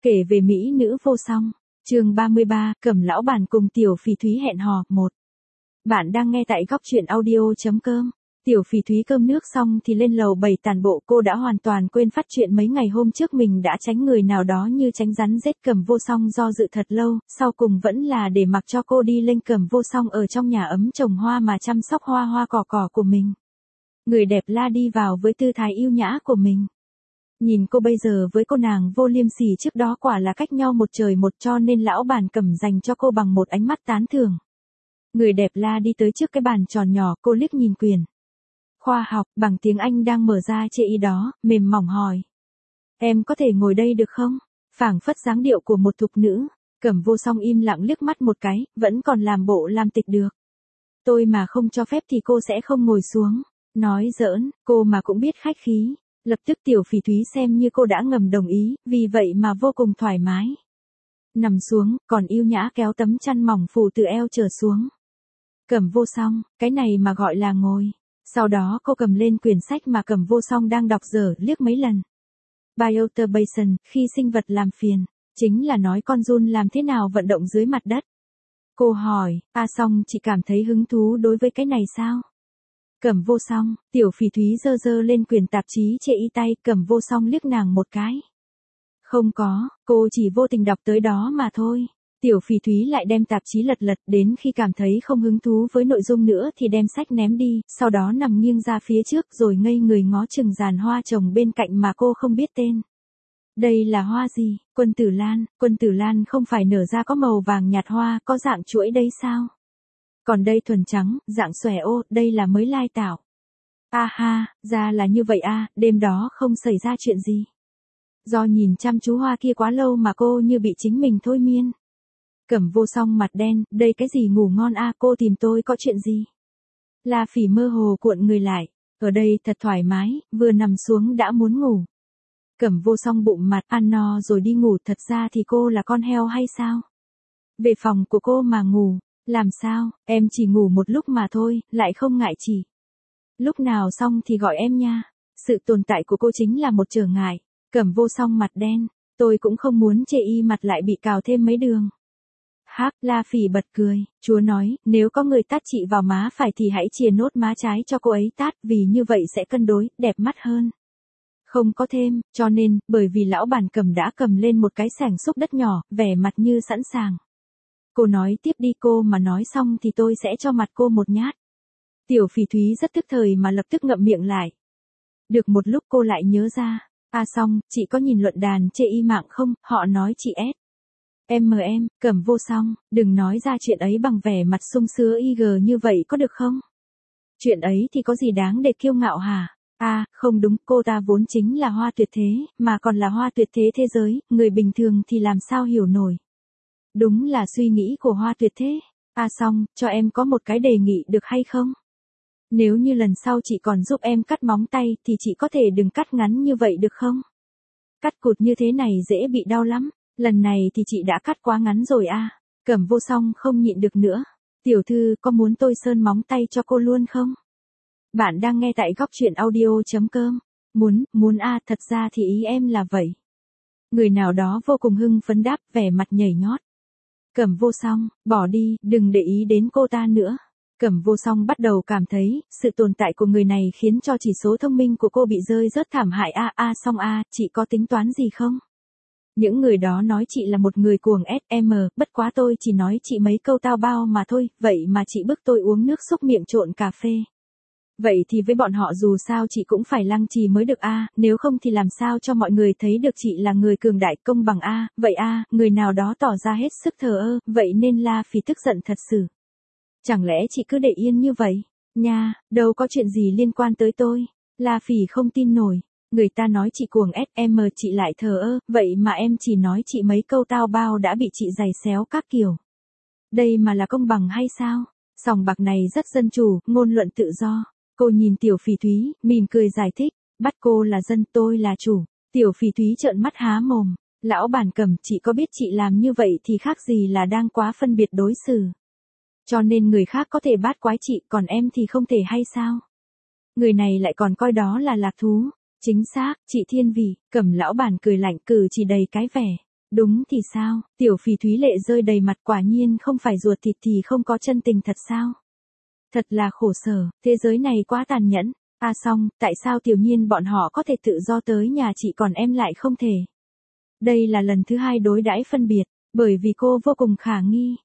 Kể về mỹ nữ vô song. Chương 33, Cẩm lão bản cùng Tiểu Phỉ Thúy hẹn hò. 1. Bạn đang nghe tại góc truyện audio.com. Tiểu Phỉ Thúy cơm nước xong thì lên lầu bày tàn bộ, cô đã hoàn toàn quên phát chuyện mấy ngày hôm trước mình đã tránh người nào đó như tránh rắn rết. Cẩm vô song do dự thật lâu, sau cùng vẫn là để mặc cho cô đi lên. Cẩm vô song ở trong nhà ấm trồng hoa mà chăm sóc hoa cỏ của mình. Người đẹp la đi vào với tư thái yêu nhã của mình. Nhìn cô bây giờ với cô nàng vô liêm sỉ trước đó quả là cách nhau một trời một, cho nên lão bản Cẩm dành cho cô bằng một ánh mắt tán thưởng. Người đẹp la đi tới trước cái bàn tròn nhỏ, cô liếc nhìn quyển khoa học bằng tiếng Anh đang mở ra chê y đó, mềm mỏng hỏi. Em có thể ngồi đây được không? Phảng phất dáng điệu của một thục nữ. Cẩm vô song im lặng liếc mắt một cái, vẫn còn làm bộ làm tịch được. Tôi mà không cho phép thì cô sẽ không ngồi xuống. Nói giỡn, cô mà cũng biết khách khí. Lập tức Tiểu Phỉ Thúy xem như cô đã ngầm đồng ý, vì vậy mà vô cùng thoải mái. Nằm xuống, còn yêu nhã kéo tấm chăn mỏng phủ từ eo trở xuống. Cẩm vô song, cái này mà gọi là ngồi. Sau đó cô cầm lên quyển sách mà Cẩm vô song đang đọc dở, liếc mấy lần. Bioturbation, khi sinh vật làm phiền, chính là nói con giun làm thế nào vận động dưới mặt đất. Cô hỏi, song chị cảm thấy hứng thú đối với cái này sao? Cẩm vô song, Tiểu Phỉ Thúy giơ lên quyển tạp chí chê y tay. Cẩm vô song liếc nàng một cái. Không có, cô chỉ vô tình đọc tới đó mà thôi. Tiểu Phỉ Thúy lại đem tạp chí lật đến khi cảm thấy không hứng thú với nội dung nữa thì đem sách ném đi, sau đó nằm nghiêng ra phía trước rồi ngây người ngó chừng dàn hoa trồng bên cạnh mà cô không biết tên. Đây là hoa gì? Quân tử lan không phải nở ra có màu vàng nhạt hoa, có dạng chuỗi đấy sao? Còn đây thuần trắng, dạng xòe ô, đây là mới lai tạo. Ra là như vậy đêm đó không xảy ra chuyện gì. Do nhìn chăm chú hoa kia quá lâu mà cô như bị chính mình thôi miên. Cẩm vô song mặt đen, đây cái gì ngủ ngon cô tìm tôi có chuyện gì? La Phỉ mơ hồ cuộn người lại, ở đây thật thoải mái, vừa nằm xuống đã muốn ngủ. Cẩm vô song bụng mặt, ăn no rồi đi ngủ, thật ra thì cô là con heo hay sao? Về phòng của cô mà ngủ, làm sao, em chỉ ngủ một lúc mà thôi, lại không ngại chỉ. Lúc nào xong thì gọi em nha. Sự tồn tại của cô chính là một trở ngại. Cẩm vô song mặt đen, tôi cũng không muốn chê y mặt lại bị cào thêm mấy đường. La Phỉ bật cười, chúa nói, nếu có người tát chị vào má phải thì hãy chìa nốt má trái cho cô ấy tát, vì như vậy sẽ cân đối, đẹp mắt hơn. Không có thêm, cho nên, bởi vì lão bản Cẩm đã cầm lên một cái xẻng xúc đất nhỏ, vẻ mặt như sẵn sàng. Cô nói tiếp đi, cô mà nói xong thì tôi sẽ cho mặt cô một nhát. Tiểu Phỉ Thúy rất tức thời mà lập tức ngậm miệng lại. Được một lúc cô lại nhớ ra, xong, chị có nhìn luận đàn chê y mạng không, họ nói chị S. Em, Cẩm vô song, đừng nói ra chuyện ấy bằng vẻ mặt sung sướng như vậy có được không? Chuyện ấy thì có gì đáng để kiêu ngạo hả? Không đúng, cô ta vốn chính là hoa tuyệt thế, mà còn là hoa tuyệt thế thế giới, người bình thường thì làm sao hiểu nổi. Đúng là suy nghĩ của hoa tuyệt thế. Xong, cho em có một cái đề nghị được hay không? Nếu như lần sau chị còn giúp em cắt móng tay thì chị có thể đừng cắt ngắn như vậy được không? Cắt cụt như thế này dễ bị đau lắm. Lần này thì chị đã cắt quá ngắn rồi Cẩm vô song không nhịn được nữa. Tiểu thư có muốn tôi sơn móng tay cho cô luôn không? Bạn đang nghe tại góc truyện audio.com. Muốn thật ra thì ý em là vậy. Người nào đó vô cùng hưng phấn đáp, vẻ mặt nhảy nhót. Cẩm vô song, bỏ đi, đừng để ý đến cô ta nữa. Cẩm vô song bắt đầu cảm thấy, sự tồn tại của người này khiến cho chỉ số thông minh của cô bị rơi rớt thảm hại. Song chị có tính toán gì không? Những người đó nói chị là một người cuồng SM, bất quá tôi chỉ nói chị mấy câu tao bao mà thôi, vậy mà chị bức tôi uống nước xúc miệng trộn cà phê. Vậy thì với bọn họ dù sao chị cũng phải lăng trì mới được nếu không thì làm sao cho mọi người thấy được chị là người cường đại công bằng vậy người nào đó tỏ ra hết sức thờ ơ, vậy nên La Phỉ tức giận thật sự. Chẳng lẽ chị cứ để yên như vậy? Nha, đâu có chuyện gì liên quan tới tôi. La Phỉ không tin nổi. Người ta nói chị cuồng SM chị lại thờ ơ, vậy mà em chỉ nói chị mấy câu tao bao đã bị chị giày xéo các kiểu. Đây mà là công bằng hay sao? Sòng bạc này rất dân chủ, ngôn luận tự do. Cô nhìn Tiểu Phỉ Thúy, mỉm cười giải thích, bắt cô là dân, tôi là chủ. Tiểu Phỉ Thúy trợn mắt há mồm, lão bản Cẩm, chị có biết chị làm như vậy thì khác gì là đang quá phân biệt đối xử. Cho nên người khác có thể bát quái chị, còn em thì không thể hay sao? Người này lại còn coi đó là lạc thú. Chính xác, chị thiên vị. Cẩm lão bản cười lạnh, cử chỉ đầy cái vẻ Đúng thì sao, Tiểu Phỉ Thúy lệ rơi đầy mặt, quả nhiên không phải ruột thịt thì không có chân tình thật sao? Thật là khổ sở, thế giới này quá tàn nhẫn. Xong, tại sao Tiểu Nhiên bọn họ có thể tự do tới nhà chị còn em lại không thể? Đây là lần thứ hai đối đãi phân biệt, bởi vì cô vô cùng khả nghi.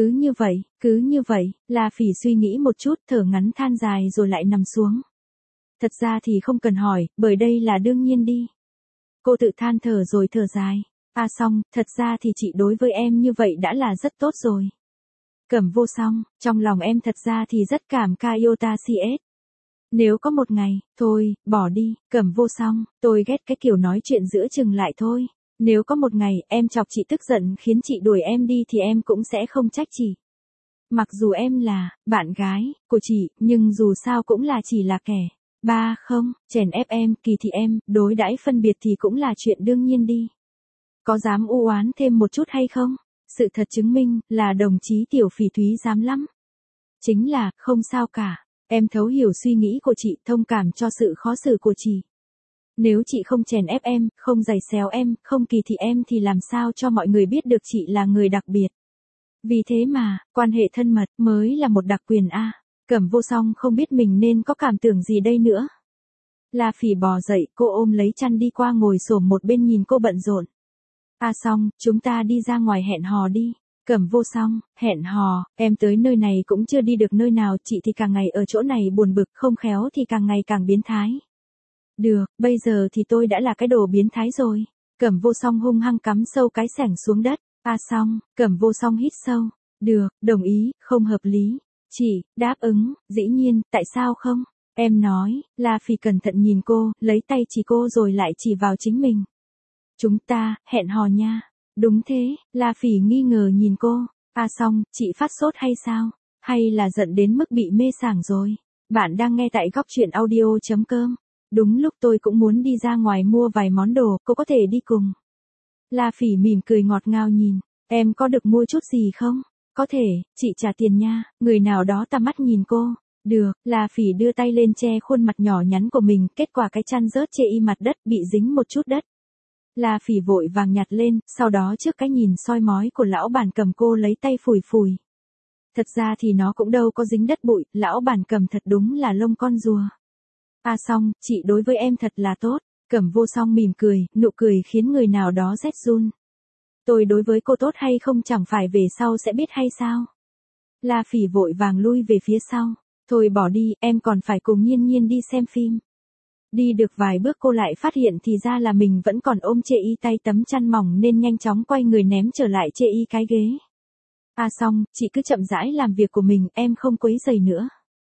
Cứ như vậy, La Phỉ suy nghĩ một chút, thở ngắn than dài rồi lại nằm xuống. Thật ra thì không cần hỏi, bởi đây là đương nhiên đi. Cô tự than thở rồi thở dài. Xong, thật ra thì chị đối với em như vậy đã là rất tốt rồi. Cẩm Vô Song, trong lòng em thật ra thì rất cảm Kayota CS. Nếu có một ngày, thôi, bỏ đi, Cẩm Vô Song, tôi ghét cái kiểu nói chuyện giữa chừng lại thôi. Nếu có một ngày em chọc chị tức giận khiến chị đuổi em đi thì em cũng sẽ không trách chị. Mặc dù em là bạn gái của chị, nhưng dù sao cũng là chỉ là kẻ. Không, chèn ép em, kỳ thị em, đối đãi phân biệt thì cũng là chuyện đương nhiên đi. Có dám u oán thêm một chút hay không? Sự thật chứng minh là đồng chí Tiểu Phỉ Thúy dám lắm. Chính là, không sao cả. Em thấu hiểu suy nghĩ của chị, thông cảm cho sự khó xử của chị. Nếu chị không chèn ép em, không giày xéo em, không kỳ thị em thì làm sao cho mọi người biết được chị là người đặc biệt. Vì thế mà, quan hệ thân mật mới là một đặc quyền a. Cẩm Vô Song không biết mình nên có cảm tưởng gì đây nữa. La Phỉ bò dậy, cô ôm lấy chăn đi qua ngồi xổm một bên nhìn cô bận rộn. Xong, chúng ta đi ra ngoài hẹn hò đi. Cẩm Vô Song, hẹn hò, em tới nơi này cũng chưa đi được nơi nào, chị thì càng ngày ở chỗ này buồn bực, không khéo thì càng ngày càng biến thái. Được, bây giờ thì tôi đã là cái đồ biến thái rồi. Cẩm Vô Song hung hăng cắm sâu cái xẻng xuống đất. Xong, Cẩm Vô Song hít sâu. Được, đồng ý, không hợp lý. Chị, đáp ứng, dĩ nhiên, tại sao không? Em nói, La Phỉ cẩn thận nhìn cô, lấy tay chỉ cô rồi lại chỉ vào chính mình. Chúng ta, hẹn hò nha. Đúng thế, La Phỉ nghi ngờ nhìn cô. Xong, chị phát sốt hay sao? Hay là giận đến mức bị mê sảng rồi? Bạn đang nghe tại góc truyện audio.com. Đúng lúc tôi cũng muốn đi ra ngoài mua vài món đồ, cô có thể đi cùng. La Phỉ mỉm cười ngọt ngào nhìn. Em có được mua chút gì không? Có thể, chị trả tiền nha. Người nào đó tà mắt nhìn cô. Được, La Phỉ đưa tay lên che khuôn mặt nhỏ nhắn của mình, kết quả cái chăn rớt chê y mặt đất, bị dính một chút đất. La Phỉ vội vàng nhặt lên, sau đó trước cái nhìn soi mói của lão bản cầm cô lấy tay phủi phủi. Thật ra thì nó cũng đâu có dính đất bụi, lão bản cầm thật đúng là lông con rùa. Xong, chị đối với em thật là tốt. Cẩm Vô Song mỉm cười, nụ cười khiến người nào đó rét run. Tôi đối với cô tốt hay không chẳng phải về sau sẽ biết hay sao? La Phỉ vội vàng lui về phía sau. Thôi bỏ đi, em còn phải cùng Nhiên Nhiên đi xem phim. Đi được vài bước cô lại phát hiện thì ra là mình vẫn còn ôm chê y tay tấm chăn mỏng nên nhanh chóng quay người ném trở lại chê y cái ghế. Xong, chị cứ chậm rãi làm việc của mình, em không quấy rầy nữa.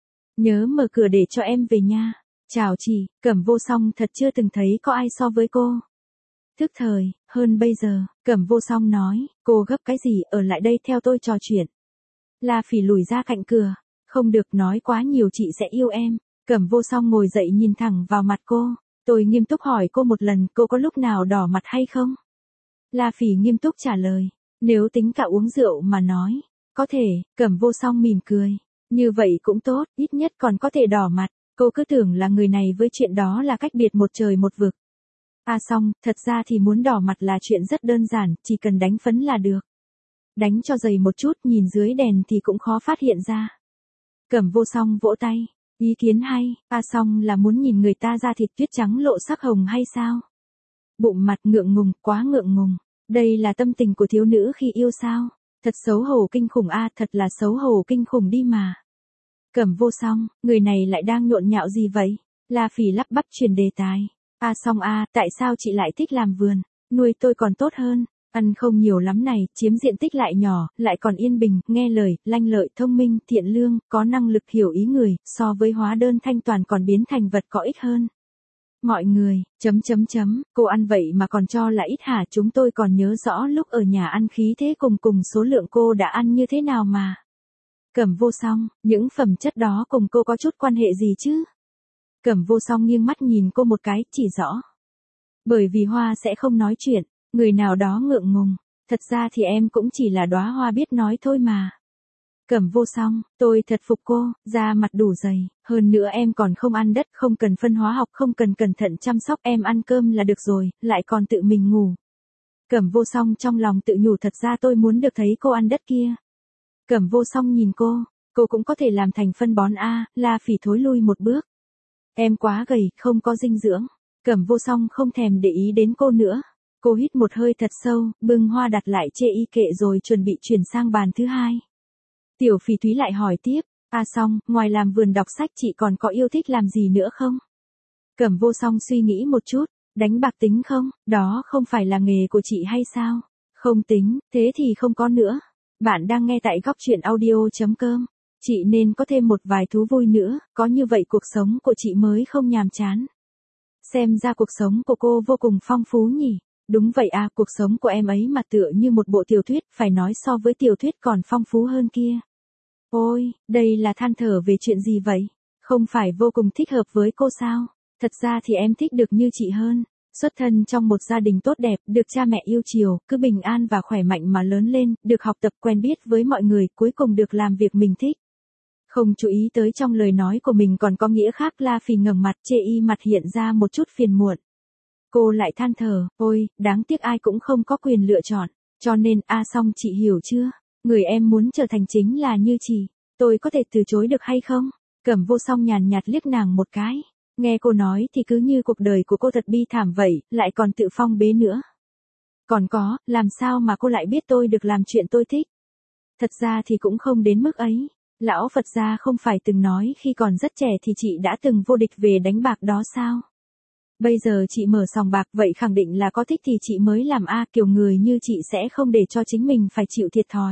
Nhớ mở cửa để cho em về nha. Chào chị, Cẩm Vô Song thật chưa từng thấy có ai so với cô. Thức thời, hơn bây giờ, Cẩm Vô Song nói, cô gấp cái gì, ở lại đây theo tôi trò chuyện. La Phỉ lùi ra cạnh cửa, không được nói quá nhiều chị sẽ yêu em. Cẩm Vô Song ngồi dậy nhìn thẳng vào mặt cô, tôi nghiêm túc hỏi cô một lần, cô có lúc nào đỏ mặt hay không? La Phỉ nghiêm túc trả lời, nếu tính cả uống rượu mà nói, có thể. Cẩm Vô Song mỉm cười, như vậy cũng tốt, ít nhất còn có thể đỏ mặt. Cô cứ tưởng là người này với chuyện đó là cách biệt một trời một vực. Xong, thật ra thì muốn đỏ mặt là chuyện rất đơn giản, chỉ cần đánh phấn là được. Đánh cho dày một chút, nhìn dưới đèn thì cũng khó phát hiện ra. Cẩm Vô Song vỗ tay, ý kiến hay. Xong là muốn nhìn người ta da thịt tuyết trắng lộ sắc hồng hay sao? Bụng mặt ngượng ngùng, quá ngượng ngùng. Đây là tâm tình của thiếu nữ khi yêu sao? Thật xấu hổ kinh khủng thật là xấu hổ kinh khủng đi mà. Cẩm Vô Song, người này lại đang nhộn nhạo gì vậy? La Phỉ lắp bắp chuyển đề tài. Xong tại sao chị lại thích làm vườn? Nuôi tôi còn tốt hơn. Ăn không nhiều lắm này, chiếm diện tích lại nhỏ, lại còn yên bình, nghe lời, lanh lợi, thông minh, thiện lương, có năng lực hiểu ý người, so với hóa đơn thanh toàn còn biến thành vật có ích hơn. Mọi người, cô ăn vậy mà còn cho là ít hả? Chúng tôi còn nhớ rõ lúc ở nhà ăn khí thế cùng số lượng cô đã ăn như thế nào mà. Cẩm Vô Song, những phẩm chất đó cùng cô có chút quan hệ gì chứ? Cẩm Vô Song nghiêng mắt nhìn cô một cái, chỉ rõ. Bởi vì hoa sẽ không nói chuyện, người nào đó ngượng ngùng, thật ra thì em cũng chỉ là đóa hoa biết nói thôi mà. Cẩm Vô Song, tôi thật phục cô, da mặt đủ dày, hơn nữa em còn không ăn đất, không cần phân hóa học, không cần cẩn thận chăm sóc, em ăn cơm là được rồi, lại còn tự mình ngủ. Cẩm Vô Song trong lòng tự nhủ thật ra tôi muốn được thấy cô ăn đất kia. Cẩm Vô Song nhìn cô cũng có thể làm thành phân bón a, La Phỉ thối lui một bước. Em quá gầy, không có dinh dưỡng. Cẩm Vô Song không thèm để ý đến cô nữa. Cô hít một hơi thật sâu, bưng hoa đặt lại chê y kệ rồi chuẩn bị chuyển sang bàn thứ hai. Tiểu Phỉ Thúy lại hỏi tiếp, Song, ngoài làm vườn đọc sách chị còn có yêu thích làm gì nữa không? Cẩm Vô Song suy nghĩ một chút, đánh bạc tính không, đó không phải là nghề của chị hay sao? Không tính, thế thì không có nữa. Bạn đang nghe tại góc truyện audio.com. Chị nên có thêm một vài thú vui nữa, có như vậy cuộc sống của chị mới không nhàm chán. Xem ra cuộc sống của cô vô cùng phong phú nhỉ. Đúng vậy à, cuộc sống của em ấy mà tựa như một bộ tiểu thuyết, phải nói so với tiểu thuyết còn phong phú hơn kia. Ôi, đây là than thở về chuyện gì vậy? Không phải vô cùng thích hợp với cô sao? Thật ra thì em thích được như chị hơn. Xuất thân trong một gia đình tốt đẹp, được cha mẹ yêu chiều, cứ bình an và khỏe mạnh mà lớn lên, được học tập quen biết với mọi người, cuối cùng được làm việc mình thích. Không chú ý tới trong lời nói của mình còn có nghĩa khác. La Phỉ ngẩng mặt, chê y mặt hiện ra một chút phiền muộn. Cô lại than thở, ôi, đáng tiếc ai cũng không có quyền lựa chọn. Cho nên, Song chị hiểu chưa? Người em muốn trở thành chính là như chị. Tôi có thể từ chối được hay không? Cẩm Vô Song nhàn nhạt liếc nàng một cái. Nghe cô nói thì cứ như cuộc đời của cô thật bi thảm vậy, lại còn tự phong bế nữa. Còn có, làm sao mà cô lại biết tôi được làm chuyện tôi thích? Thật ra thì cũng không đến mức ấy. Lão Phật gia không phải từng nói khi còn rất trẻ thì chị đã từng vô địch về đánh bạc đó sao? Bây giờ chị mở sòng bạc vậy khẳng định là có thích thì chị mới làm kiểu người như chị sẽ không để cho chính mình phải chịu thiệt thòi.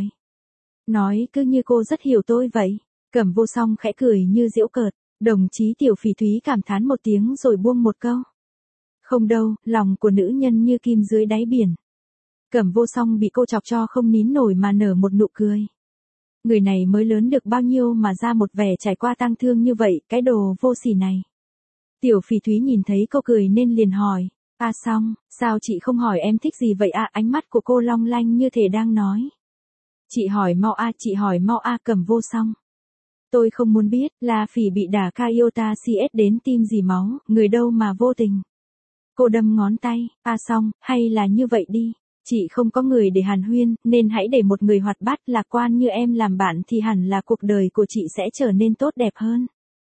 Nói cứ như cô rất hiểu tôi vậy. Cẩm Vô Song khẽ cười như giễu cợt. Đồng chí Tiểu Phỉ Thúy cảm thán một tiếng rồi buông một câu. Không đâu, lòng của nữ nhân như kim dưới đáy biển. Cẩm Vô Song bị cô chọc cho không nín nổi mà nở một nụ cười. Người này mới lớn được bao nhiêu mà ra một vẻ trải qua tang thương như vậy, cái đồ vô sỉ này. Tiểu Phỉ Thúy nhìn thấy cô cười nên liền hỏi, Song, sao chị không hỏi em thích gì vậy ánh mắt của cô long lanh như thể đang nói. Chị hỏi mau Cẩm Vô Song. Tôi không muốn biết, La Phỉ bị đả Kyota CS đến tim dì máu, người đâu mà vô tình. Cô đâm ngón tay, Song, hay là như vậy đi. Chị không có người để hàn huyên, nên hãy để một người hoạt bát lạc quan như em làm bạn thì hẳn là cuộc đời của chị sẽ trở nên tốt đẹp hơn.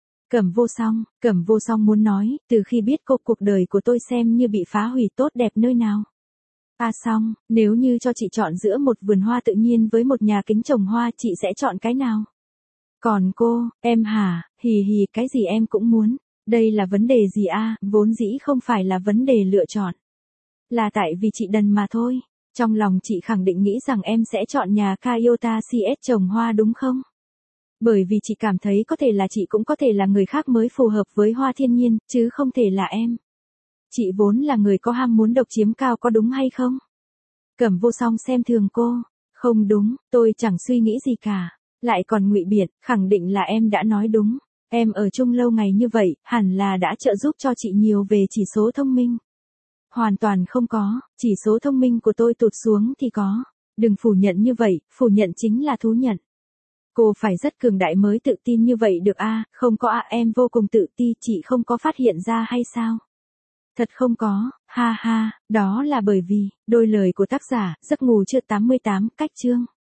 Cẩm Vô Song muốn nói, từ khi biết cô cuộc đời của tôi xem như bị phá hủy tốt đẹp nơi nào. Song, nếu như cho chị chọn giữa một vườn hoa tự nhiên với một nhà kính trồng hoa chị sẽ chọn cái nào? Còn cô, em hả, hì cái gì em cũng muốn. Đây là vấn đề gì vốn dĩ không phải là vấn đề lựa chọn. Là tại vì chị đần mà thôi. Trong lòng chị khẳng định nghĩ rằng em sẽ chọn nhà Kyota CS trồng hoa đúng không? Bởi vì chị cảm thấy có thể là chị cũng có thể là người khác mới phù hợp với hoa thiên nhiên, chứ không thể là em. Chị vốn là người có ham muốn độc chiếm cao có đúng hay không? Cẩm Vô Song xem thường cô. Không đúng, tôi chẳng suy nghĩ gì cả. Lại còn ngụy biện, khẳng định là em đã nói đúng. Em ở chung lâu ngày như vậy, hẳn là đã trợ giúp cho chị nhiều về chỉ số thông minh. Hoàn toàn không có, chỉ số thông minh của tôi tụt xuống thì có. Đừng phủ nhận như vậy, phủ nhận chính là thú nhận. Cô phải rất cường đại mới tự tin như vậy được không có em vô cùng tự ti, chị không có phát hiện ra hay sao? Thật không có, ha ha, đó là bởi vì, đôi lời của tác giả, giấc ngủ trưa 88, cách chương.